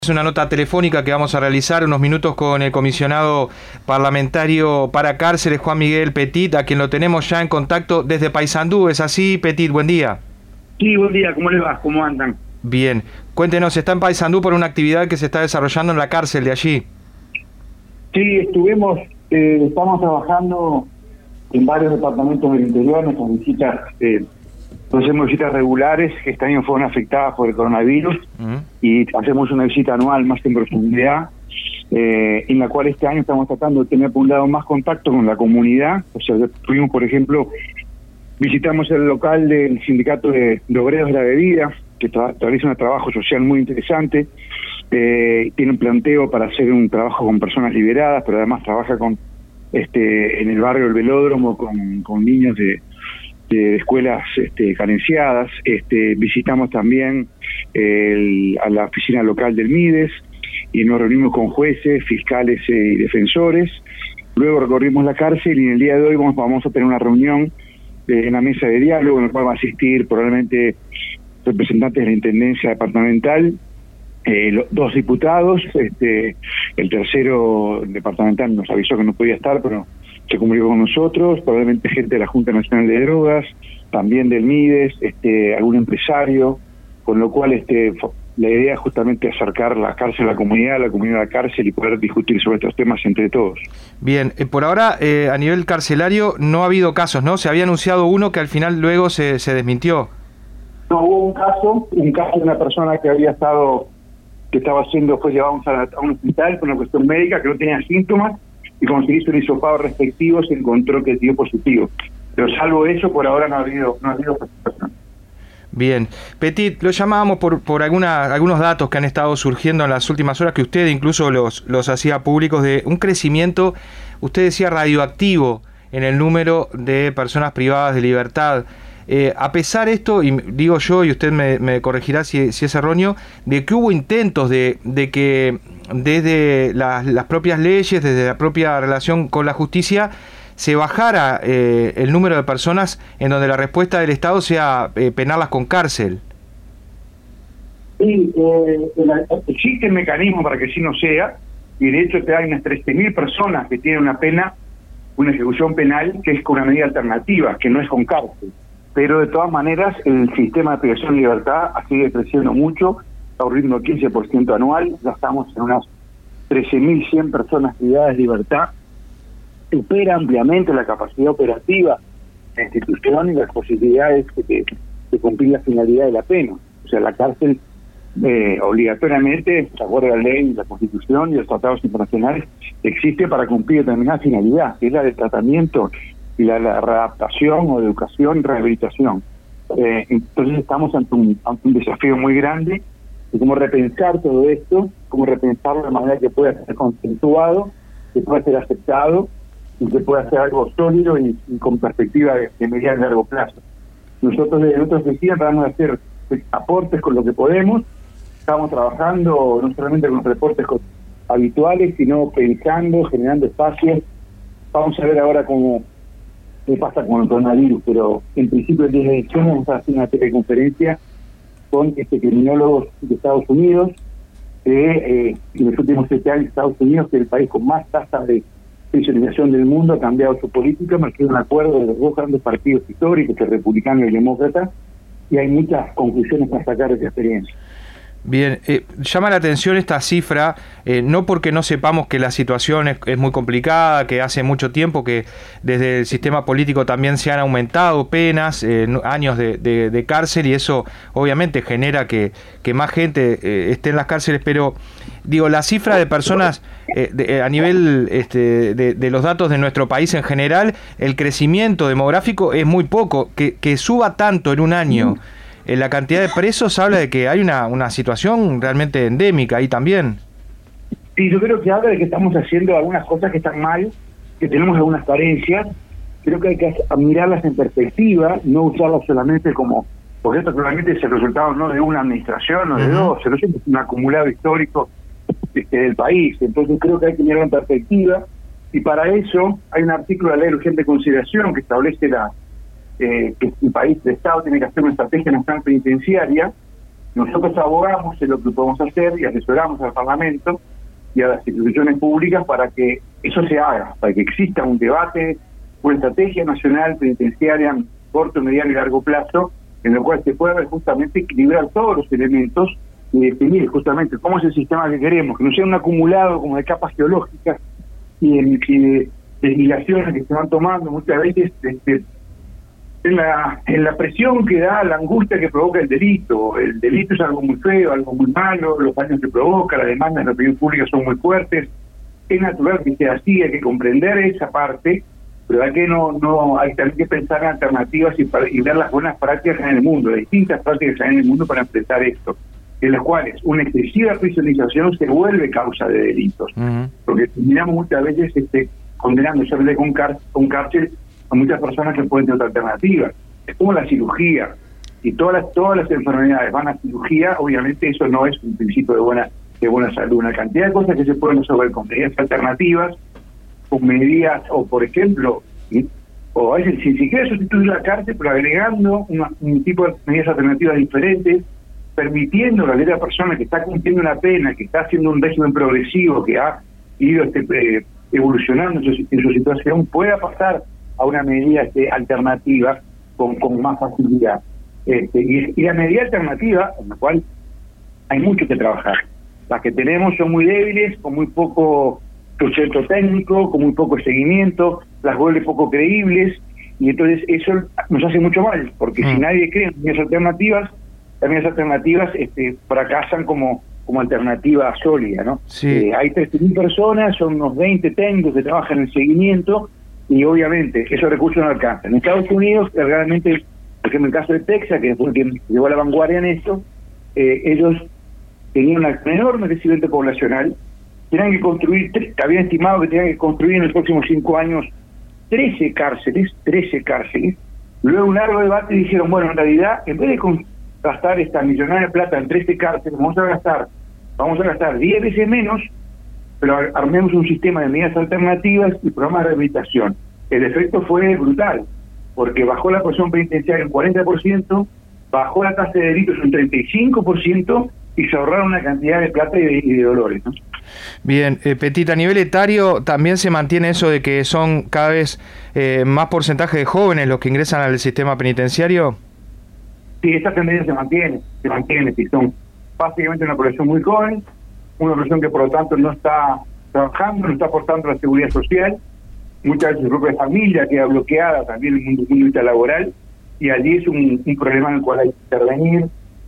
Es una nota telefónica que vamos a realizar unos minutos con el comisionado parlamentario para cárceles, Juan Miguel Petit, a quien lo tenemos ya en contacto desde Paysandú. ¿Es así, Petit? Buen día. Sí, buen día. ¿Cómo les va? ¿Cómo andan? Bien. Cuéntenos, está en Paysandú por una actividad que se está desarrollando en la cárcel de allí. Sí, estamos trabajando en varios departamentos del interior, nuestras visitas, hacemos visitas regulares que este año fueron afectadas por el coronavirus y hacemos una visita anual más en profundidad, en la cual este año estamos tratando de tener por un lado más contacto con la comunidad. O sea, tuvimos, por ejemplo, visitamos el local del sindicato de obreros de la bebida, que realiza un trabajo social muy interesante, tiene un planteo para hacer un trabajo con personas liberadas, pero además trabaja con en el barrio del Velódromo con niños de escuelas carenciadas. Visitamos también a la oficina local del MIDES y nos reunimos con jueces, fiscales y defensores. Luego recorrimos la cárcel y en el día de hoy vamos a tener una reunión en la mesa de diálogo en la cual va a asistir probablemente representantes de la Intendencia Departamental, dos diputados, el tercero departamental nos avisó que no podía estar, pero se comunicó con nosotros, probablemente gente de la Junta Nacional de Drogas, también del MIDES, algún empresario, con lo cual la idea es justamente acercar la cárcel a la comunidad a la cárcel y poder discutir sobre estos temas entre todos. Bien, por ahora a nivel carcelario no ha habido casos, ¿no? Se había anunciado uno que al final luego se desmintió. No, hubo un caso de una persona que fue llevado a un hospital por una cuestión médica, que no tenía síntomas, y cuando se hizo el hisopado respectivo se encontró que dio positivo. Pero salvo eso, por ahora no ha habido participación. Bien. Petit, lo llamábamos por algunos datos que han estado surgiendo en las últimas horas, que usted incluso los hacía públicos, de un crecimiento, usted decía radioactivo, en el número de personas privadas de libertad. A pesar de esto, y digo yo, y usted me corregirá si es erróneo, de que hubo intentos de que desde las propias leyes, desde la propia relación con la justicia, se bajara el número de personas en donde la respuesta del Estado sea penarlas con cárcel. Sí, existe el mecanismo para que sí no sea, y de hecho hay unas 13.000 personas que tienen una ejecución penal que es con una medida alternativa, que no es con cárcel. Pero de todas maneras el sistema de privación de libertad sigue creciendo mucho, está a un ritmo de 15% anual, ya estamos en unas 13.100 personas privadas de libertad, supera ampliamente la capacidad operativa de la institución y las posibilidades de cumplir la finalidad de la pena. O sea, la cárcel obligatoriamente, de acuerdo a la ley, la Constitución y los tratados internacionales, existe para cumplir determinada finalidad, que es la de tratamiento y la readaptación o de educación y rehabilitación. Entonces estamos ante un desafío muy grande de cómo repensar todo esto, cómo repensarlo de manera que pueda ser consensuado, que pueda ser aceptado y que pueda ser algo sólido y con perspectiva de mediano y largo plazo. Nosotros desde nuestra oficina tratamos de hacer aportes con lo que podemos. Estamos trabajando no solamente con los reportes habituales, sino pensando, generando espacios. Vamos a ver ahora qué pasa con el coronavirus, pero en principio el 10 de diciembre vamos a hacer una teleconferencia con criminólogos de Estados Unidos, en los últimos 7 años Estados Unidos, que es el país con más tasas de prisionerización del mundo, ha cambiado su política, marcó un acuerdo de los dos grandes partidos históricos, el republicano y el demócrata, y hay muchas conclusiones para sacar de esta experiencia. Bien, llama la atención esta cifra, no porque no sepamos que la situación es muy complicada, que hace mucho tiempo que desde el sistema político también se han aumentado penas, años de cárcel, y eso obviamente genera que más gente esté en las cárceles, pero digo, la cifra de personas a nivel de los datos de nuestro país en general, el crecimiento demográfico es muy poco, que suba tanto en un año. La cantidad de presos habla de que hay una situación realmente endémica ahí también. Sí, yo creo que habla de que estamos haciendo algunas cosas que están mal, que tenemos algunas carencias. Creo que hay que mirarlas en perspectiva, no usarlas solamente porque esto probablemente es el resultado no de una administración o de dos, sino es un acumulado histórico del país. Entonces creo que hay que mirarlo en perspectiva, y para eso hay un artículo de la Ley de Urgente Consideración que establece que el país, el Estado, tiene que hacer una estrategia nacional penitenciaria Nosotros abogamos en lo que podemos hacer y asesoramos al Parlamento y a las instituciones públicas para que eso se haga, para que exista un debate, una estrategia nacional penitenciaria a corto, mediano y largo plazo, en lo cual se pueda justamente equilibrar todos los elementos y definir justamente cómo es el sistema que queremos, que no sea un acumulado como de capas geológicas y de desviaciones que se van tomando muchas veces en la presión que da, la angustia que provoca el delito. El delito es algo muy feo, algo muy malo, los daños que provoca, las demandas de la opinión pública son muy fuertes. Es natural que sea así, hay que comprender esa parte, pero hay también que pensar en alternativas y ver las buenas prácticas en el mundo, las distintas prácticas en el mundo para enfrentar esto, en las cuales una excesiva prisionización se vuelve causa de delitos, porque terminamos muchas veces condenando solamente con cárcel a muchas personas que pueden tener otra alternativa. Es como la cirugía, y todas las enfermedades van a cirugía, obviamente eso no es un principio de buena salud. Una cantidad de cosas que se pueden resolver con medidas alternativas, con medidas, o por ejemplo, o a veces si siquiera sustituir la cárcel, pero agregando un tipo de medidas alternativas diferentes, permitiendo a la persona que está cumpliendo una pena, que está haciendo un régimen progresivo, que ha ido evolucionando en su situación, pueda pasar a una medida alternativa con más facilidad. Y la medida alternativa, en la cual hay mucho que trabajar. Las que tenemos son muy débiles, con muy poco sustento técnico, con muy poco seguimiento, las vuelve poco creíbles, y entonces eso nos hace mucho mal, porque si nadie cree en medidas alternativas, las medidas alternativas fracasan como alternativa sólida, ¿no? Sí. Hay 13.000 personas, son unos 20 técnicos que trabajan en el seguimiento, y obviamente esos recursos no alcanzan. En Estados Unidos, realmente, por ejemplo, en el caso de Texas, que fue quien llevó a la vanguardia en esto, ellos tenían un enorme crecimiento poblacional, tenían que construir, habían estimado que tenían que construir en los próximos 5 años 13 cárceles, luego un largo debate dijeron, bueno, en realidad, en vez de gastar esta millonaria de plata en 13 cárceles, vamos a gastar 10 veces menos, pero armemos un sistema de medidas alternativas y programas de rehabilitación. El efecto fue brutal, porque bajó la presión penitenciaria un 40%, bajó la tasa de delitos un 35%, y se ahorraron una cantidad de plata y de dolores, ¿no? Bien, Petit, a nivel etario también se mantiene eso de que son cada vez más porcentaje de jóvenes los que ingresan al sistema penitenciario. Sí, esa tendencia se mantiene, sí, son básicamente una población muy joven, una población que por lo tanto no está trabajando, no está aportando a la seguridad social, muchas de su propia familia queda bloqueada también en el mundo de vista laboral, y allí es un problema en el cual hay que intervenir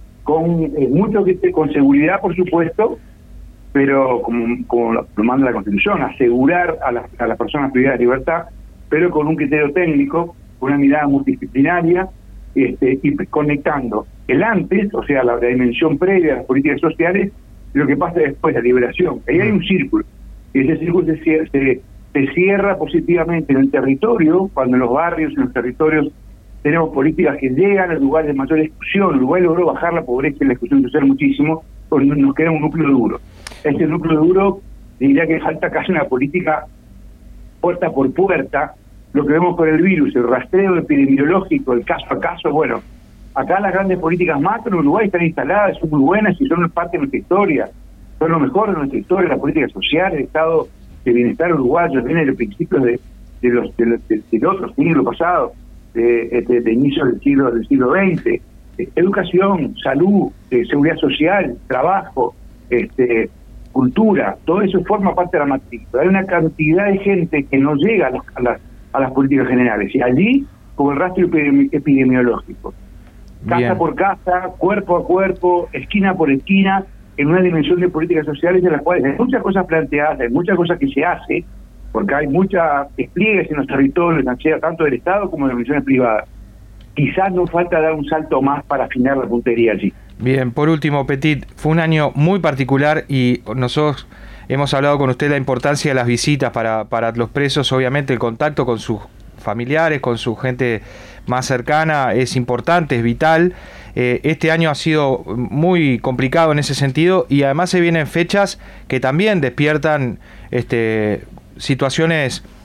con seguridad, por supuesto, pero como lo manda la Constitución, asegurar a las personas privadas de libertad, pero con un criterio técnico, con una mirada multidisciplinaria, y conectando el antes, o sea, la dimensión previa a las políticas sociales, y lo que pasa después, la liberación. Ahí hay un círculo, y ese círculo se cierra positivamente en el territorio, cuando en los barrios, en los territorios, tenemos políticas que llegan a lugares de mayor exclusión. Uruguay logró bajar la pobreza y la exclusión social muchísimo, porque nos queda un núcleo duro. Este núcleo duro, diría que falta casi una política puerta por puerta, lo que vemos con el virus, el rastreo epidemiológico, el caso a caso. Bueno, acá las grandes políticas macro en Uruguay están instaladas, son muy buenas y son parte de nuestra historia, son lo mejor de nuestra historia, la política social, el estado de bienestar uruguayo, viene de principios del otro siglo pasado, de inicio del siglo XX, educación, salud, seguridad social, trabajo, cultura, todo eso forma parte de la matriz. Hay una cantidad de gente que no llega a las políticas generales, y allí, como el rastro epidemiológico, casa por casa, cuerpo a cuerpo, esquina por esquina, en una dimensión de políticas sociales en las cuales hay muchas cosas planteadas, hay muchas cosas que se hace, porque hay muchas despliegues en los territorios, tanto del Estado como de las organizaciones privadas. Quizás nos falta dar un salto más para afinar la puntería allí. Bien, por último, Petit, fue un año muy particular y nosotros hemos hablado con usted de la importancia de las visitas para los presos. Obviamente el contacto con sus familiares, con su gente más cercana es importante, es vital. Este año ha sido muy complicado en ese sentido, y además se vienen fechas que también despiertan situaciones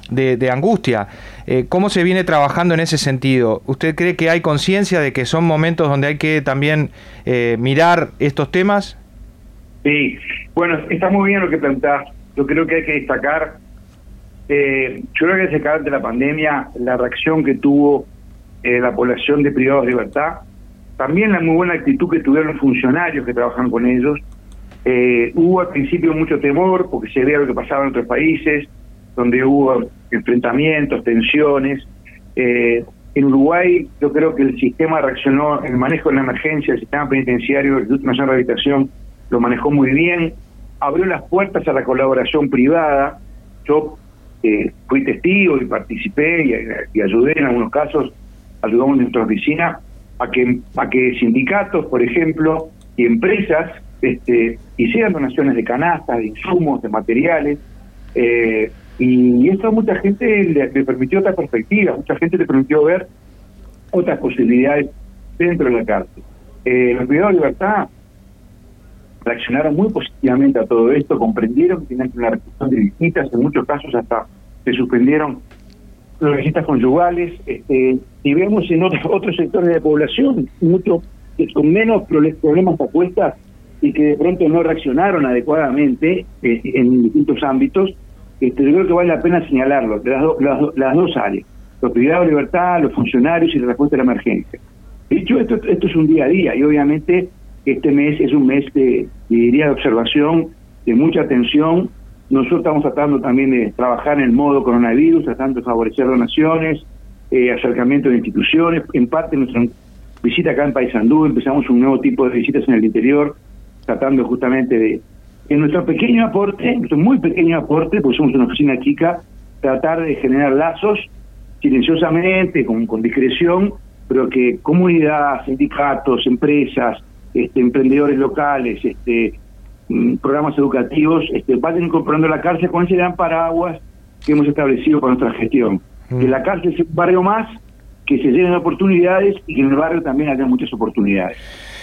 de angustia. ¿Cómo se viene trabajando en ese sentido? ¿Usted cree que hay conciencia de que son momentos donde hay que también mirar estos temas? Sí, bueno, está muy bien lo que planteás. Yo creo que hay que destacar, yo creo que destacar de la pandemia la reacción que tuvo la población de privados de libertad, también la muy buena actitud que tuvieron los funcionarios que trabajan con ellos. Hubo al principio mucho temor porque se veía lo que pasaba en otros países, donde hubo enfrentamientos, tensiones. En Uruguay yo creo que el sistema reaccionó, el manejo de la emergencia, el sistema penitenciario, el Instituto Nacional de Rehabilitación lo manejó muy bien, abrió las puertas a la colaboración privada. Yo fui testigo y participé y ayudé en algunos casos, ayudamos en nuestra oficina a que sindicatos, por ejemplo, y empresas hicieran donaciones de canastas, de insumos, de materiales, y esto a mucha gente le permitió otra perspectiva, mucha gente le permitió ver otras posibilidades dentro de la cárcel. Los privados de libertad reaccionaron muy positivamente a todo esto, comprendieron que tenían una restricción de visitas, en muchos casos hasta se suspendieron las visitas conyugales, y vemos en otros sectores de población, mucho con menos problemas a cuestas y que de pronto no reaccionaron adecuadamente en distintos ámbitos. Yo creo que vale la pena señalarlo, de las dos áreas, los privados de libertad, los funcionarios y la respuesta a la emergencia. Dicho esto es un día a día y obviamente este mes es un mes diría, de observación, de mucha atención. Nosotros estamos tratando también de trabajar en el modo coronavirus, tratando de favorecer donaciones, acercamiento de instituciones. En parte nuestra visita acá en Paysandú, empezamos un nuevo tipo de visitas en el interior, tratando justamente de, en nuestro pequeño aporte, nuestro muy pequeño aporte, porque somos una oficina chica, tratar de generar lazos silenciosamente, con discreción, pero que comunidad, sindicatos, empresas, emprendedores locales, programas educativos, vayan incorporando la cárcel con ese gran paraguas que hemos establecido para nuestra gestión. Que la cárcel sea un barrio más, que se llenen de oportunidades y que en el barrio también haya muchas oportunidades.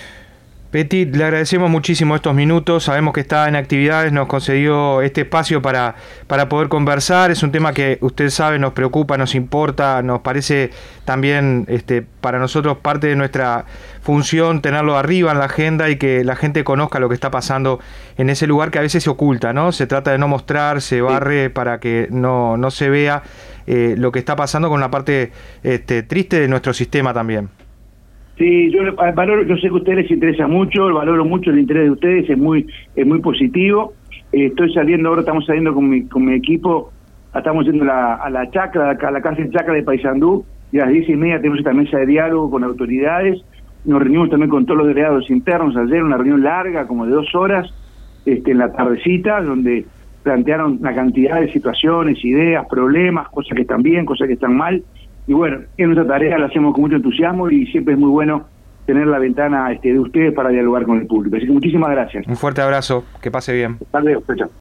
Petit, le agradecemos muchísimo estos minutos, sabemos que está en actividades, nos concedió este espacio para poder conversar, es un tema que usted sabe nos preocupa, nos importa, nos parece también para nosotros parte de nuestra función tenerlo arriba en la agenda y que la gente conozca lo que está pasando en ese lugar que a veces se oculta, ¿no? Se trata de no mostrar, se barre para que no se vea lo que está pasando con la parte triste de nuestro sistema también. Sí, yo sé que a ustedes les interesa mucho, valoro mucho el interés de ustedes, es muy positivo. Estoy saliendo, ahora estamos saliendo con mi equipo, estamos yendo a la chacra, a la cárcel chacra de Paysandú, y a las 10:30 tenemos esta mesa de diálogo con autoridades. Nos reunimos también con todos los delegados internos ayer, una reunión larga, como de 2 horas, en la tardecita, donde plantearon una cantidad de situaciones, ideas, problemas, cosas que están bien, cosas que están mal. Y bueno, en nuestra tarea la hacemos con mucho entusiasmo y siempre es muy bueno tener la ventana de ustedes para dialogar con el público. Así que muchísimas gracias. Un fuerte abrazo, que pase bien. Hasta luego, chao.